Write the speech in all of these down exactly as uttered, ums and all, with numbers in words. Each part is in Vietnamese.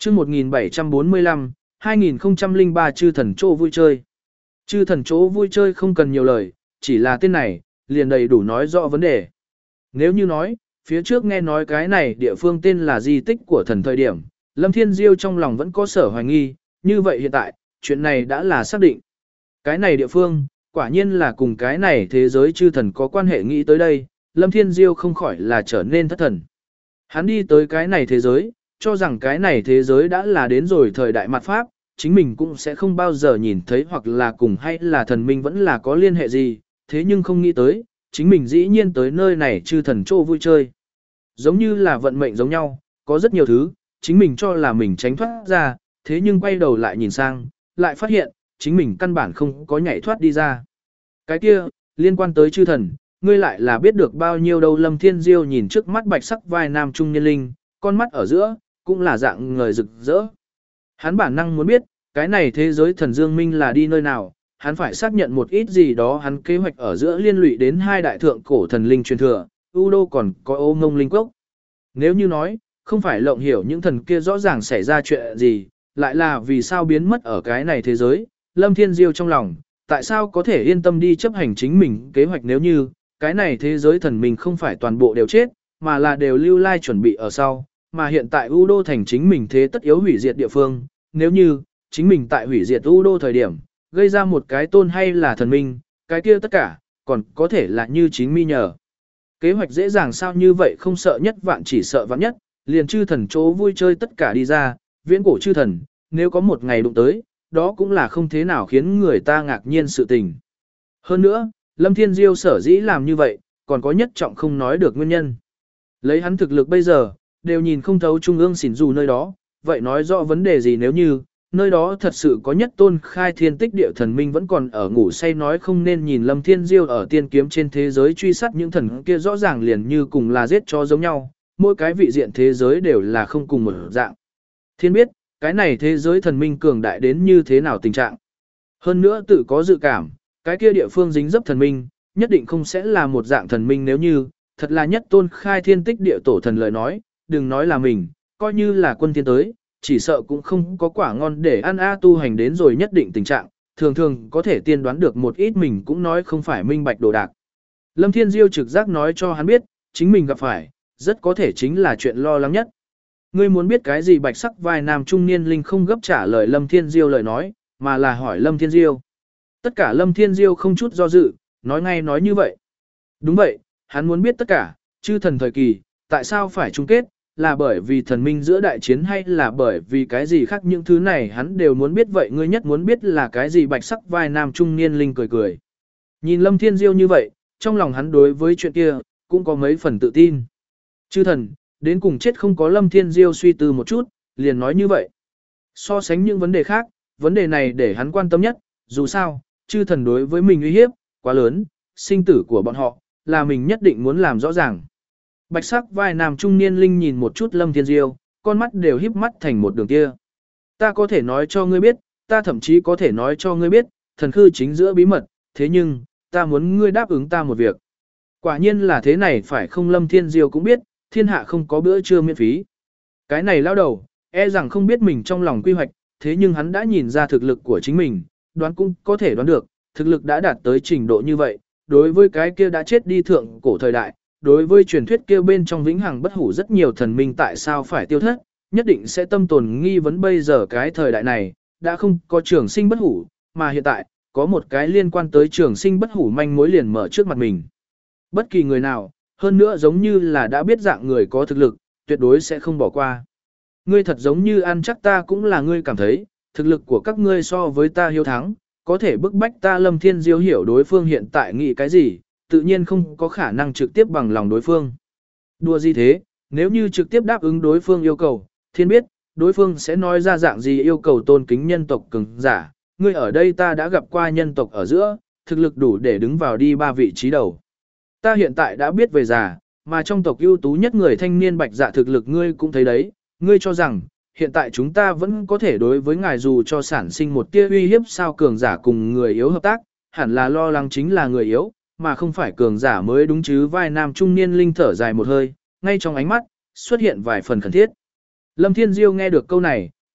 chương một nghìn bảy trăm bốn mươi lăm, hai nghìn không trăm lẻ ba chư thần chỗ vui chơi. Chư thần chỗ vui chơi không cần nhiều lời, chỉ là tên này, liền đầy đủ nói rõ vấn đề. Nếu như nói, phía trước nghe nói cái này địa phương tên là di tích của thần thời điểm, Lâm Thiên Diêu trong lòng vẫn có sở hoài nghi, như vậy hiện tại, chuyện này đã là xác định. Cái này địa phương, quả nhiên là cùng cái này thế giới chư thần có quan hệ, nghĩ tới đây, Lâm Thiên Diêu không khỏi là trở nên thất thần. Hắn đi tới cái này thế giới, cho rằng cái này thế giới đã là đến rồi thời đại mặt Pháp, chính mình cũng sẽ không bao giờ nhìn thấy hoặc là cùng hay là thần minh vẫn là có liên hệ gì, thế nhưng không nghĩ tới, chính mình dĩ nhiên tới nơi này chư thần chỗ vui chơi. Giống như là vận mệnh giống nhau, có rất nhiều thứ, chính mình cho là mình tránh thoát ra, thế nhưng quay đầu lại nhìn sang, lại phát hiện, chính mình căn bản không có nhảy thoát đi ra. Cái kia, liên quan tới chư thần, ngươi lại là biết được bao nhiêu đâu. Lâm Thiên Diêu nhìn trước mắt bạch sắc vai nam trung niên linh, con mắt ở giữa, cũng là dạng người rực rỡ. Hắn bản năng muốn biết, cái này thế giới thần Dương Minh là đi nơi nào, hắn phải xác nhận một ít gì đó, hắn kế hoạch ở giữa liên lụy đến hai đại thượng cổ thần linh truyền thừa, U Đô còn có Ô Ngông Linh Cốc. Nếu như nói, không phải lộng hiểu những thần kia rõ ràng xảy ra chuyện gì, lại là vì sao biến mất ở cái này thế giới, Lâm Thiên Diêu trong lòng, tại sao có thể yên tâm đi chấp hành chính mình kế hoạch nếu như, cái này thế giới thần mình không phải toàn bộ đều chết, mà là đều lưu lai chuẩn bị ở sau, mà hiện tại U Đô thành chính mình thế tất yếu hủy diệt địa phương, nếu như, chính mình tại hủy diệt U Đô thời điểm, gây ra một cái tôn hay là thần minh, cái kia tất cả, còn có thể là như chính mi nhờ. Kế hoạch dễ dàng sao như vậy, không sợ nhất vạn chỉ sợ vạn nhất, liền chư thần chỗ vui chơi tất cả đi ra, viễn cổ chư thần, nếu có một ngày đụng tới, đó cũng là không thế nào khiến người ta ngạc nhiên sự tình. Hơn nữa, Lâm Thiên Diêu sở dĩ làm như vậy, còn có nhất trọng không nói được nguyên nhân. Lấy hắn thực lực bây giờ, đều nhìn không thấu trung ương xỉn dù nơi đó, vậy nói rõ vấn đề gì nếu như, nơi đó thật sự có nhất tôn khai thiên tích địa thần minh vẫn còn ở ngủ say, nói không nên nhìn Lâm Thiên Diêu ở tiên kiếm trên thế giới truy sát những thần kia rõ ràng liền như cùng là giết chó giống nhau, mỗi cái vị diện thế giới đều là không cùng một dạng. Thiên biết, cái này thế giới thần minh cường đại đến như thế nào tình trạng. Hơn nữa tự có dự cảm, cái kia địa phương dính dấp thần minh, nhất định không sẽ là một dạng thần minh nếu như, thật là nhất tôn khai thiên tích địa tổ thần lời nói, đừng nói là mình, coi như là quân tiên tới, chỉ sợ cũng không có quả ngon để ăn a tu hành đến rồi nhất định tình trạng, thường thường có thể tiên đoán được một ít mình cũng nói không phải minh bạch đồ đạc. Lâm Thiên Diêu trực giác nói cho hắn biết, chính mình gặp phải, rất có thể chính là chuyện lo lắng nhất. Ngươi muốn biết cái gì? Bạch sắc vai nam trung niên linh không gấp trả lời Lâm Thiên Diêu lời nói, mà là hỏi Lâm Thiên Diêu. Tất cả Lâm Thiên Diêu không chút do dự, nói ngay nói như vậy. Đúng vậy, hắn muốn biết tất cả, chư thần thời kỳ, tại sao phải chung kết, là bởi vì thần minh giữa đại chiến hay là bởi vì cái gì khác, những thứ này hắn đều muốn biết. Vậy ngươi nhất muốn biết là cái gì? Bạch sắc vai nam trung niên linh cười cười. Nhìn Lâm Thiên Diêu như vậy, trong lòng hắn đối với chuyện kia, cũng có mấy phần tự tin. Chư thần, đến cùng chết không có. Lâm Thiên Diêu suy tư một chút, liền nói như vậy. So sánh những vấn đề khác, vấn đề này để hắn quan tâm nhất, dù sao, chư thần đối với mình uy hiếp, quá lớn, sinh tử của bọn họ, là mình nhất định muốn làm rõ ràng. Bạch sắc vai nam trung niên linh nhìn một chút Lâm Thiên Diêu, con mắt đều híp mắt thành một đường kia. Ta có thể nói cho ngươi biết, ta thậm chí có thể nói cho ngươi biết, thần khư chính giữa bí mật, thế nhưng, ta muốn ngươi đáp ứng ta một việc. Quả nhiên là thế này phải không? Lâm Thiên Diêu cũng biết, thiên hạ không có bữa trưa miễn phí. Cái này lao đầu, e rằng không biết mình trong lòng quy hoạch, thế nhưng hắn đã nhìn ra thực lực của chính mình, đoán cũng có thể đoán được, thực lực đã đạt tới trình độ như vậy, đối với cái kia đã chết đi thượng cổ thời đại, đối với truyền thuyết kia bên trong vĩnh hằng bất hủ rất nhiều thần minh tại sao phải tiêu thất, nhất định sẽ tâm tồn nghi vấn. Bây giờ cái thời đại này, đã không có trường sinh bất hủ, mà hiện tại, có một cái liên quan tới trường sinh bất hủ manh mối liền mở trước mặt mình. Bất kỳ người nào, hơn nữa giống như là đã biết dạng người có thực lực, tuyệt đối sẽ không bỏ qua. Ngươi thật giống như ăn chắc ta cũng là ngươi cảm thấy, thực lực của các ngươi so với ta hiếu thắng, có thể bức bách ta. Lâm Thiên Diêu hiểu đối phương hiện tại nghĩ cái gì, tự nhiên không có khả năng trực tiếp bằng lòng đối phương. Đùa gì thế, nếu như trực tiếp đáp ứng đối phương yêu cầu, thiên biết, đối phương sẽ nói ra dạng gì yêu cầu tôn kính nhân tộc cường giả. Ngươi ở đây ta đã gặp qua nhân tộc ở giữa, thực lực đủ để đứng vào đi ba vị trí đầu. Ta hiện tại đã biết về già, mà trong tộc ưu tú nhất người thanh niên bạch dạ thực lực ngươi cũng thấy đấy, ngươi cho rằng, hiện tại chúng ta vẫn có thể đối với ngài dù cho sản sinh một tia uy hiếp sao? Cường giả cùng người yếu hợp tác, hẳn là lo lắng chính là người yếu, mà không phải cường giả mới đúng chứ? Vai nam trung niên linh thở dài một hơi, ngay trong ánh mắt, xuất hiện vài phần khẩn thiết. Lâm Thiên Diêu nghe được câu này,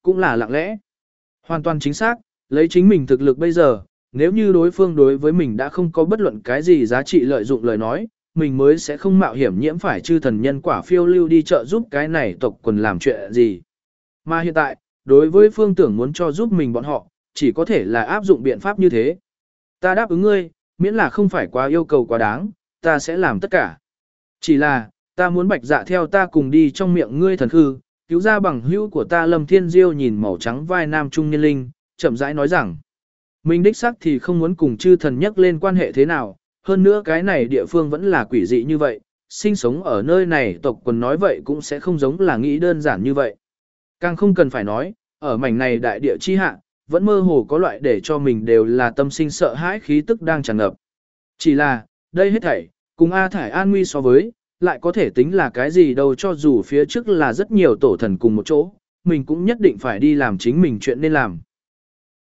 cũng là lặng lẽ. Hoàn toàn chính xác, lấy chính mình thực lực bây giờ, nếu như đối phương đối với mình đã không có bất luận cái gì giá trị lợi dụng lời nói, mình mới sẽ không mạo hiểm nhiễm phải chư thần nhân quả phiêu lưu đi trợ giúp cái này tộc quần làm chuyện gì. Mà hiện tại, đối với phương tưởng muốn cho giúp mình bọn họ, chỉ có thể là áp dụng biện pháp như thế. Ta đáp ứng ngươi, miễn là không phải quá yêu cầu quá đáng, ta sẽ làm tất cả. Chỉ là, ta muốn bạch dạ theo ta cùng đi trong miệng ngươi thần khư, cứu ra bằng hữu của ta Lâm Thiên Diêu nhìn màu trắng vai nam trung niên linh, chậm rãi nói rằng, mình đích xác thì không muốn cùng chư thần nhắc lên quan hệ thế nào, hơn nữa cái này địa phương vẫn là quỷ dị như vậy, sinh sống ở nơi này tộc quần nói vậy cũng sẽ không giống là nghĩ đơn giản như vậy. Càng không cần phải nói, ở mảnh này đại địa chi hạ, vẫn mơ hồ có loại để cho mình đều là tâm sinh sợ hãi khí tức đang tràn ngập. Chỉ là, đây hết thảy, cùng A Thải An Nguy so với, lại có thể tính là cái gì đâu, cho dù phía trước là rất nhiều tổ thần cùng một chỗ, mình cũng nhất định phải đi làm chính mình chuyện nên làm.